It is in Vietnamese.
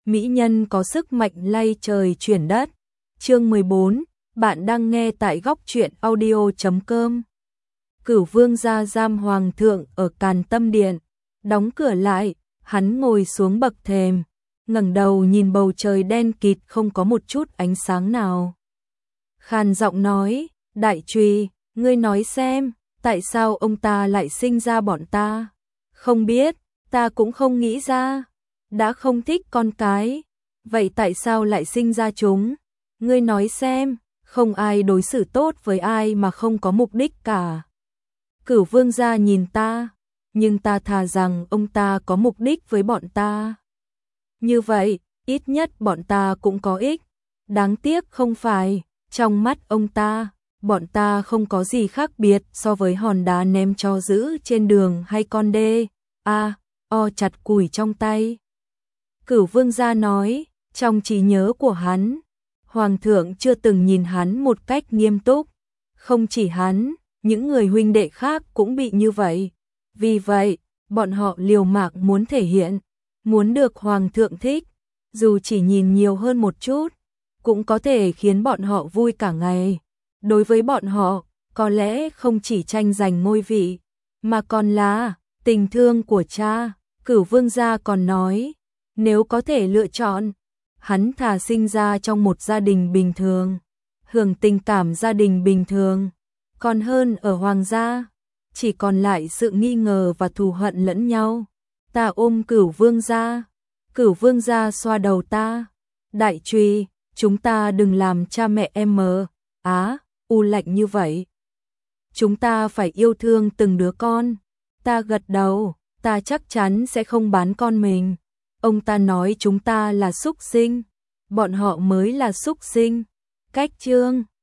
mỹ nhân có sức mạnh lay trời chuyển đất. Chương 14, bạn đang nghe tại góc truyện audio.com. Cửu Vương gia giam hoàng thượng ở Càn Tâm Điện, đóng cửa lại, hắn ngồi xuống bậc thềm, ngẩng đầu nhìn bầu trời đen kịt không có một chút ánh sáng nào. Khàn giọng nói, Đại Trùy, ngươi nói xem, tại sao ông ta lại sinh ra bọn ta? Không biết, ta cũng không nghĩ ra. Đã không thích con cái, vậy tại sao lại sinh ra chúng? Ngươi nói xem, không ai đối xử tốt với ai mà không có mục đích cả. Cửu Vương gia nhìn ta, nhưng ta thà rằng ông ta có mục đích với bọn ta. Như vậy, ít nhất bọn ta cũng có ích. Đáng tiếc không phải, trong mắt ông ta, bọn ta không có gì khác biệt so với hòn đá ném cho giữ trên đường hay con đê. Chặt củi trong tay. Cửu Vương gia nói, trong trí nhớ của hắn, Hoàng thượng chưa từng nhìn hắn một cách nghiêm túc. Không chỉ hắn, những người huynh đệ khác cũng bị như vậy. Vì vậy, bọn họ liều mạng muốn thể hiện, muốn được Hoàng thượng thích, dù chỉ nhìn nhiều hơn một chút, cũng có thể khiến bọn họ vui cả ngày. Đối với bọn họ, có lẽ không chỉ tranh giành ngôi vị, mà còn là tình thương của cha. Cửu Vương gia còn nói, nếu có thể lựa chọn, hắn thà sinh ra trong một gia đình bình thường, hưởng tình cảm gia đình bình thường, còn hơn ở hoàng gia, chỉ còn lại sự nghi ngờ và thù hận lẫn nhau. Ta ôm Cửu Vương gia, Cửu Vương gia xoa đầu ta, Đại Trùy, chúng ta đừng làm cha mẹ em lạnh như vậy. Chúng ta phải yêu thương từng đứa con. Ta gật đầu, ta chắc chắn sẽ không bán con mình. Ông ta nói chúng ta là súc sinh, bọn họ mới là súc sinh. Cách chương